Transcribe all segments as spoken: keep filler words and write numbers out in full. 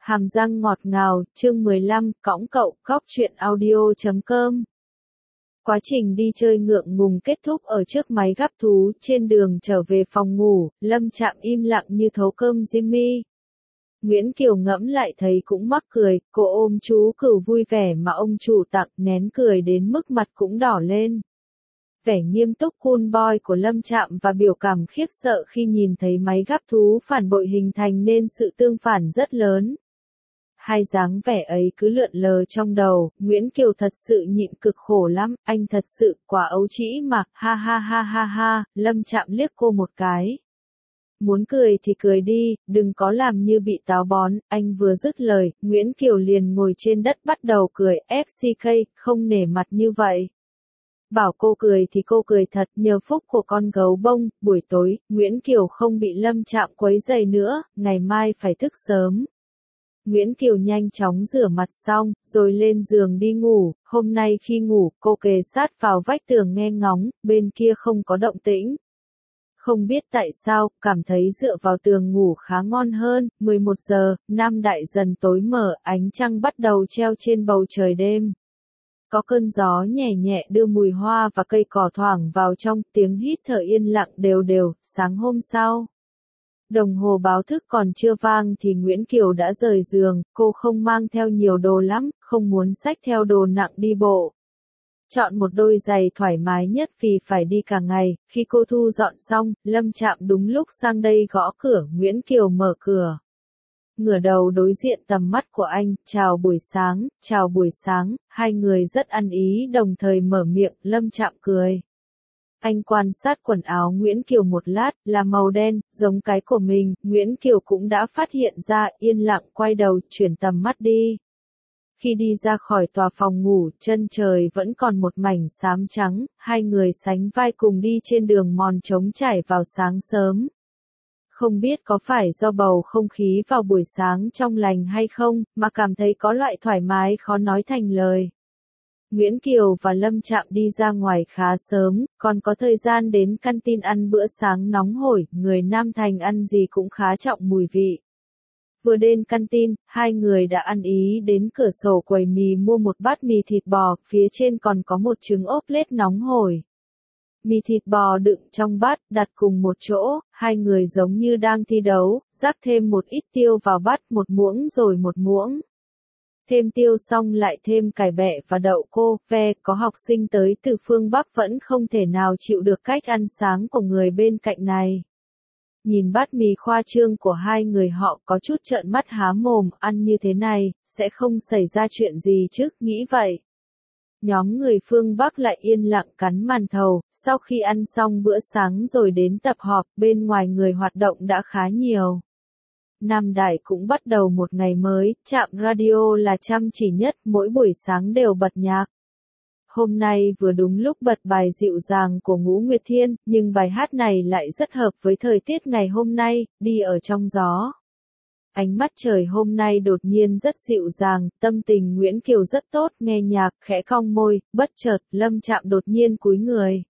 Hàm răng ngọt ngào, chương mười lăm, cõng cậu, cóc truyện audio chấm com. Quá trình đi chơi ngượng ngùng kết thúc ở trước máy gắp thú, trên đường trở về phòng ngủ, Lâm Trạm im lặng như thấu cơm Jimmy. Nguyễn Kiều ngẫm lại thấy cũng mắc cười, cô ôm chú cừu vui vẻ mà ông chủ tặng, nén cười đến mức mặt cũng đỏ lên. Vẻ nghiêm túc cool boy của Lâm Trạm và biểu cảm khiếp sợ khi nhìn thấy máy gắp thú phản bội hình thành nên sự tương phản rất lớn. Hai dáng vẻ ấy cứ lượn lờ trong đầu, Nguyễn Kiều thật sự nhịn cực khổ lắm, anh thật sự quả ấu trĩ mà, ha ha ha ha ha, Lâm Trạm liếc cô một cái. Muốn cười thì cười đi, đừng có làm như bị táo bón, anh vừa dứt lời, Nguyễn Kiều liền ngồi trên đất bắt đầu cười, ép xê ca, không nể mặt như vậy. Bảo cô cười thì cô cười thật, nhờ phúc của con gấu bông, buổi tối, Nguyễn Kiều không bị Lâm Trạm quấy rầy nữa, ngày mai phải thức sớm. Nguyễn Kiều nhanh chóng rửa mặt xong, rồi lên giường đi ngủ, hôm nay khi ngủ, cô kề sát vào vách tường nghe ngóng, bên kia không có động tĩnh. Không biết tại sao, cảm thấy dựa vào tường ngủ khá ngon hơn, mười một giờ, Nam Đại dần tối mở, ánh trăng bắt đầu treo trên bầu trời đêm. Có cơn gió nhẹ nhẹ đưa mùi hoa và cây cỏ thoảng vào trong, tiếng hít thở yên lặng đều đều, sáng hôm sau. Đồng hồ báo thức còn chưa vang thì Nguyễn Kiều đã rời giường, cô không mang theo nhiều đồ lắm, không muốn xách theo đồ nặng đi bộ. Chọn một đôi giày thoải mái nhất vì phải đi cả ngày, khi cô thu dọn xong, Lâm Trạm đúng lúc sang đây gõ cửa, Nguyễn Kiều mở cửa. Ngửa đầu đối diện tầm mắt của anh, chào buổi sáng, chào buổi sáng, hai người rất ăn ý đồng thời mở miệng, Lâm Trạm cười. Anh quan sát quần áo Nguyễn Kiều một lát, là màu đen, giống cái của mình, Nguyễn Kiều cũng đã phát hiện ra, yên lặng quay đầu, chuyển tầm mắt đi. Khi đi ra khỏi tòa phòng ngủ, chân trời vẫn còn một mảnh xám trắng, hai người sánh vai cùng đi trên đường mòn trống trải vào sáng sớm. Không biết có phải do bầu không khí vào buổi sáng trong lành hay không, mà cảm thấy có loại thoải mái khó nói thành lời. Nguyễn Kiều và Lâm Trạm đi ra ngoài khá sớm, còn có thời gian đến canteen ăn bữa sáng nóng hổi, người Nam Thành ăn gì cũng khá trọng mùi vị. Vừa đến canteen, hai người đã ăn ý đến cửa sổ quầy mì mua một bát mì thịt bò, phía trên còn có một trứng ốp lết nóng hổi. Mì thịt bò đựng trong bát, đặt cùng một chỗ, hai người giống như đang thi đấu, rắc thêm một ít tiêu vào bát, một muỗng rồi một muỗng. Thêm tiêu xong lại thêm cải bẹ và đậu cô, ve, có học sinh tới từ phương Bắc vẫn không thể nào chịu được cách ăn sáng của người bên cạnh này. Nhìn bát mì khoa trương của hai người họ có chút trợn mắt há mồm, ăn như thế này, sẽ không xảy ra chuyện gì chứ, nghĩ vậy. Nhóm người phương Bắc lại yên lặng cắn màn thầu, sau khi ăn xong bữa sáng rồi đến tập họp, bên ngoài người hoạt động đã khá nhiều. Nam Đại cũng bắt đầu một ngày mới, Trạm radio là chăm chỉ nhất, mỗi buổi sáng đều bật nhạc. Hôm nay vừa đúng lúc bật bài dịu dàng của Ngũ Nguyệt Thiên, nhưng bài hát này lại rất hợp với thời tiết ngày hôm nay, đi ở trong gió. Ánh mắt trời hôm nay đột nhiên rất dịu dàng, tâm tình Nguyễn Kiều rất tốt, nghe nhạc, khẽ cong môi, bất chợt, Lâm Trạm đột nhiên cúi người.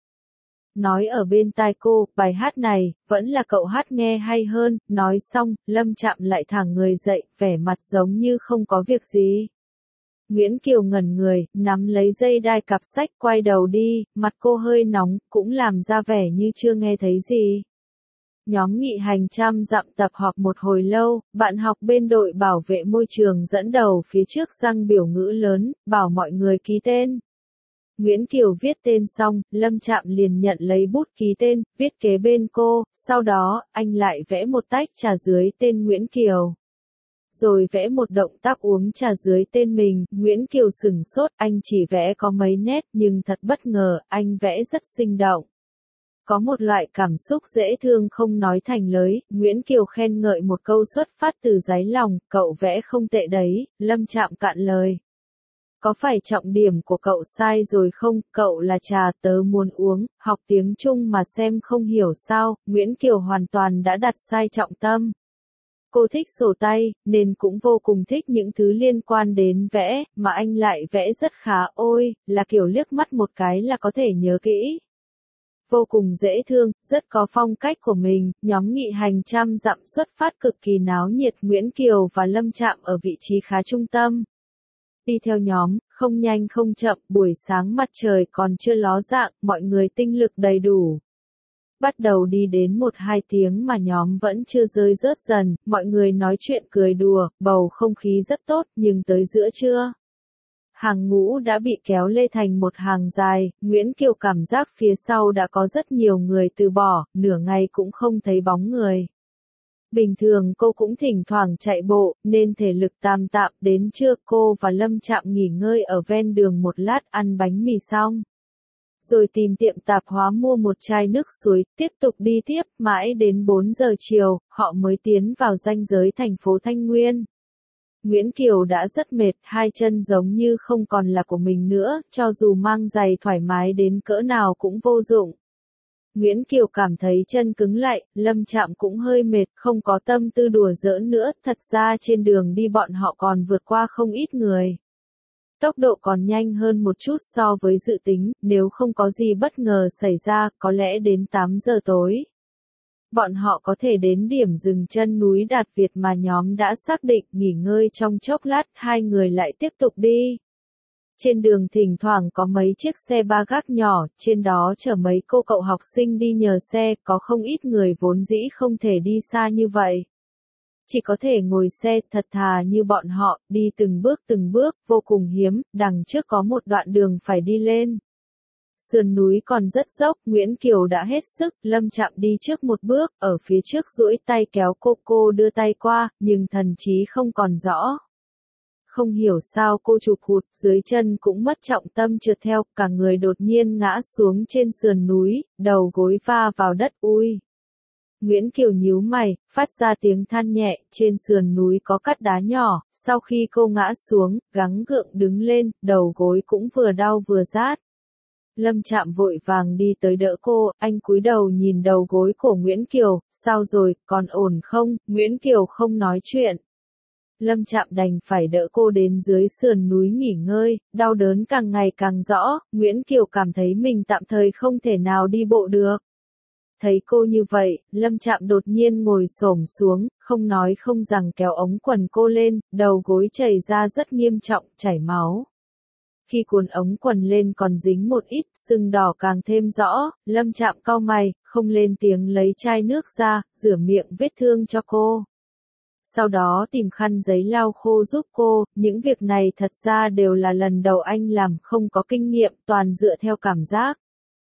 Nói ở bên tai cô, bài hát này, vẫn là cậu hát nghe hay hơn, nói xong, Lâm Trạm lại thẳng người dậy, vẻ mặt giống như không có việc gì. Nguyễn Kiều ngẩn người, nắm lấy dây đai cặp sách quay đầu đi, mặt cô hơi nóng, cũng làm ra vẻ như chưa nghe thấy gì. Nhóm nghị hành trăm dặm tập họp một hồi lâu, bạn học bên đội bảo vệ môi trường dẫn đầu phía trước răng biểu ngữ lớn, bảo mọi người ký tên. Nguyễn Kiều viết tên xong, Lâm Trạm liền nhận lấy bút ký tên, viết kế bên cô, sau đó, anh lại vẽ một tách trà dưới tên Nguyễn Kiều. Rồi vẽ một động tác uống trà dưới tên mình, Nguyễn Kiều sửng sốt, anh chỉ vẽ có mấy nét nhưng thật bất ngờ, anh vẽ rất sinh động. Có một loại cảm xúc dễ thương không nói thành lời, Nguyễn Kiều khen ngợi một câu xuất phát từ đáy lòng, cậu vẽ không tệ đấy, Lâm Trạm cạn lời. Có phải trọng điểm của cậu sai rồi không, cậu là trà tớ muốn uống, học tiếng Trung mà xem không hiểu sao, Nguyễn Kiều hoàn toàn đã đặt sai trọng tâm. Cô thích sổ tay, nên cũng vô cùng thích những thứ liên quan đến vẽ, mà anh lại vẽ rất khá, ôi, là kiểu liếc mắt một cái là có thể nhớ kỹ. vô cùng dễ thương, rất có phong cách của mình. Nhóm nghị hành trăm dặm xuất phát cực kỳ náo nhiệt, Nguyễn Kiều và Lâm Trạm ở vị trí khá trung tâm. Đi theo nhóm, không nhanh không chậm, buổi sáng mặt trời còn chưa ló dạng, mọi người tinh lực đầy đủ. Bắt đầu đi đến một hai tiếng mà nhóm vẫn chưa rơi rớt dần, mọi người nói chuyện cười đùa, bầu không khí rất tốt, nhưng tới giữa trưa, hàng ngũ đã bị kéo lê thành một hàng dài, Nguyễn Kiều cảm giác phía sau đã có rất nhiều người từ bỏ, nửa ngày cũng không thấy bóng người. Bình thường cô cũng thỉnh thoảng chạy bộ, nên thể lực tạm tạm, đến trưa cô và Lâm Trạm nghỉ ngơi ở ven đường một lát ăn bánh mì xong. Rồi tìm tiệm tạp hóa mua một chai nước suối, tiếp tục đi tiếp, mãi đến bốn giờ chiều, họ mới tiến vào ranh giới thành phố Thanh Nguyên. Nguyễn Kiều đã rất mệt, hai chân giống như không còn là của mình nữa, cho dù mang giày thoải mái đến cỡ nào cũng vô dụng. Nguyễn Kiều cảm thấy chân cứng lại, Lâm Trạm cũng hơi mệt, không có tâm tư đùa giỡn nữa, thật ra trên đường đi bọn họ còn vượt qua không ít người. Tốc độ còn nhanh hơn một chút so với dự tính, nếu không có gì bất ngờ xảy ra, có lẽ đến tám giờ tối. Bọn họ có thể đến điểm dừng chân núi Đạt Việt mà nhóm đã xác định, nghỉ ngơi trong chốc lát, hai người lại tiếp tục đi. Trên đường thỉnh thoảng có mấy chiếc xe ba gác nhỏ, trên đó chở mấy cô cậu học sinh đi nhờ xe, có không ít người vốn dĩ không thể đi xa như vậy. Chỉ có thể ngồi xe thật thà như bọn họ, đi từng bước từng bước, vô cùng hiếm, đằng trước có một đoạn đường phải đi lên. Sườn núi còn rất dốc, Nguyễn Kiều đã hết sức, Lâm Trạm đi trước một bước, ở phía trước duỗi tay kéo cô cô đưa tay qua, nhưng thần trí không còn rõ. Không hiểu sao cô chụp hụt, dưới chân cũng mất trọng tâm trượt theo, cả người đột nhiên ngã xuống trên sườn núi, đầu gối va vào đất ui. Nguyễn Kiều nhíu mày, phát ra tiếng than nhẹ, trên sườn núi có cát đá nhỏ, sau khi cô ngã xuống, gắng gượng đứng lên, đầu gối cũng vừa đau vừa rát. Lâm Trạm vội vàng đi tới đỡ cô, anh cúi đầu nhìn đầu gối của Nguyễn Kiều, sao rồi, còn ổn không? Nguyễn Kiều không nói chuyện. Lâm Trạm đành phải đỡ cô đến dưới sườn núi nghỉ ngơi, đau đớn càng ngày càng rõ, Nguyễn Kiều cảm thấy mình tạm thời không thể nào đi bộ được. Thấy cô như vậy, Lâm Trạm đột nhiên ngồi xổm xuống, không nói không rằng kéo ống quần cô lên, đầu gối chảy ra rất nghiêm trọng, chảy máu. Khi cuốn ống quần lên còn dính một ít, sưng đỏ càng thêm rõ, Lâm Trạm cau mày, không lên tiếng lấy chai nước ra, rửa miệng vết thương cho cô. Sau đó tìm khăn giấy lau khô giúp cô, những việc này thật ra đều là lần đầu anh làm, không có kinh nghiệm, toàn dựa theo cảm giác.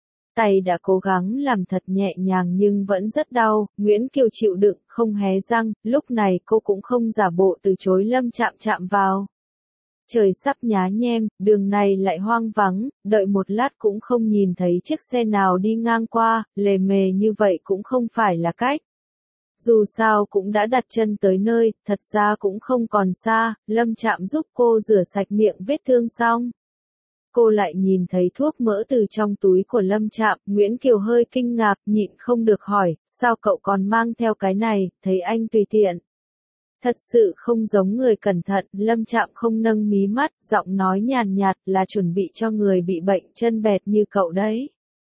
Tay đã cố gắng làm thật nhẹ nhàng nhưng vẫn rất đau, Nguyễn Kiều chịu đựng, không hé răng, lúc này cô cũng không giả bộ từ chối Lâm Trạm chạm vào. Trời sắp nhá nhem, đường này lại hoang vắng, đợi một lát cũng không nhìn thấy chiếc xe nào đi ngang qua, lề mề như vậy cũng không phải là cách. Dù sao cũng đã đặt chân tới nơi, thật ra cũng không còn xa, Lâm Trạm giúp cô rửa sạch miệng vết thương xong. Cô lại nhìn thấy thuốc mỡ từ trong túi của Lâm Trạm, Nguyễn Kiều hơi kinh ngạc, nhịn không được hỏi, sao cậu còn mang theo cái này, thấy anh tùy tiện. Thật sự không giống người cẩn thận, Lâm Trạm không nâng mí mắt, giọng nói nhàn nhạt là chuẩn bị cho người bị bệnh chân bẹt như cậu đấy.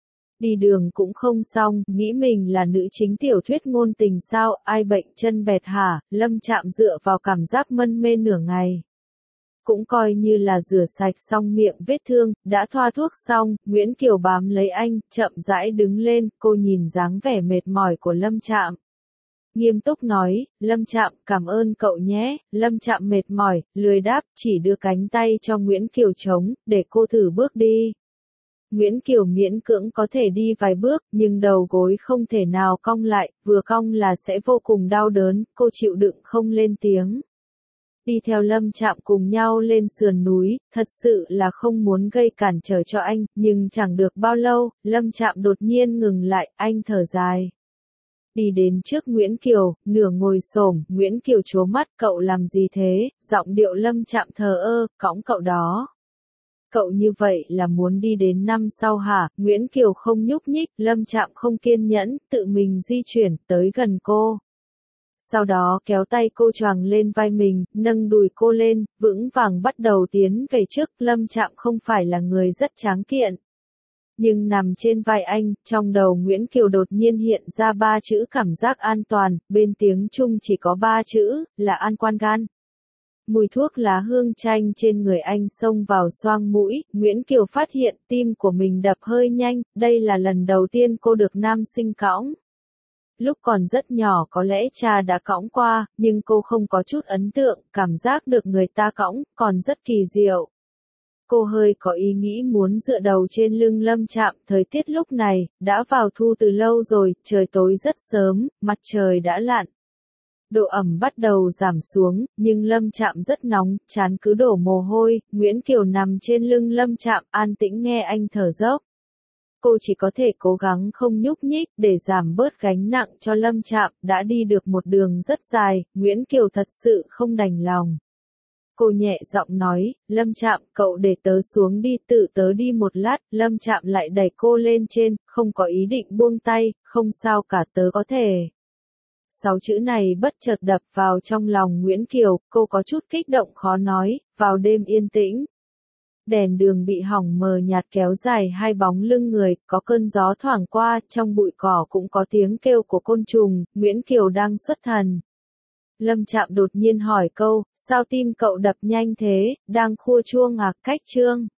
Đi đường cũng không xong, nghĩ mình là nữ chính tiểu thuyết ngôn tình sao, ai bệnh chân bẹt hả, Lâm Trạm dựa vào cảm giác mân mê nửa ngày. Cũng coi như là rửa sạch xong miệng vết thương, đã thoa thuốc xong, Nguyễn Kiều bám lấy anh, chậm rãi đứng lên, cô nhìn dáng vẻ mệt mỏi của Lâm Trạm. Nghiêm túc nói, Lâm Trạm, cảm ơn cậu nhé, Lâm Trạm mệt mỏi, lười đáp, chỉ đưa cánh tay cho Nguyễn Kiều chống, để cô thử bước đi. Nguyễn Kiều miễn cưỡng có thể đi vài bước, nhưng đầu gối không thể nào cong lại, vừa cong là sẽ vô cùng đau đớn, cô chịu đựng không lên tiếng. Đi theo Lâm Trạm cùng nhau lên sườn núi, thật sự là không muốn gây cản trở cho anh, nhưng chẳng được bao lâu, Lâm Trạm đột nhiên ngừng lại, anh thở dài. Đi đến trước Nguyễn Kiều, nửa ngồi xổm, Nguyễn Kiều trố mắt, cậu làm gì thế, giọng điệu Lâm Trạm thờ ơ, cõng cậu đó. Cậu như vậy là muốn đi đến năm sau hả, Nguyễn Kiều không nhúc nhích, Lâm Trạm không kiên nhẫn, tự mình di chuyển, tới gần cô. Sau đó kéo tay cô choàng lên vai mình, nâng đùi cô lên, vững vàng bắt đầu tiến về trước, Lâm Trạm không phải là người rất tráng kiện. Nhưng nằm trên vai anh, trong đầu Nguyễn Kiều đột nhiên hiện ra ba chữ cảm giác an toàn, bên tiếng Trung chỉ có ba chữ, là an quan gan. Mùi thuốc lá hương chanh trên người anh xông vào xoang mũi, Nguyễn Kiều phát hiện tim của mình đập hơi nhanh, đây là lần đầu tiên cô được nam sinh cõng. Lúc còn rất nhỏ có lẽ cha đã cõng qua, nhưng cô không có chút ấn tượng, cảm giác được người ta cõng, còn rất kỳ diệu. Cô hơi có ý nghĩ muốn dựa đầu trên lưng Lâm Trạm, thời tiết lúc này, đã vào thu từ lâu rồi, trời tối rất sớm, mặt trời đã lặn. Độ ẩm bắt đầu giảm xuống, nhưng Lâm Trạm rất nóng, trán cứ đổ mồ hôi, Nguyễn Kiều nằm trên lưng Lâm Trạm, an tĩnh nghe anh thở dốc. Cô chỉ có thể cố gắng không nhúc nhích, để giảm bớt gánh nặng cho Lâm Trạm, đã đi được một đường rất dài, Nguyễn Kiều thật sự không đành lòng. Cô nhẹ giọng nói, Lâm Trạm, cậu để tớ xuống đi, tự tớ đi một lát, Lâm Trạm lại đẩy cô lên trên, không có ý định buông tay, không sao cả, tớ có thể. Sáu chữ này bất chợt đập vào trong lòng Nguyễn Kiều, cô có chút kích động khó nói, vào đêm yên tĩnh. Đèn đường bị hỏng mờ nhạt kéo dài hai bóng lưng người, có cơn gió thoảng qua, trong bụi cỏ cũng có tiếng kêu của côn trùng, Nguyễn Kiều đang xuất thần. Lâm Trạm đột nhiên hỏi câu, sao tim cậu đập nhanh thế, đang khua chuông à, cách chương.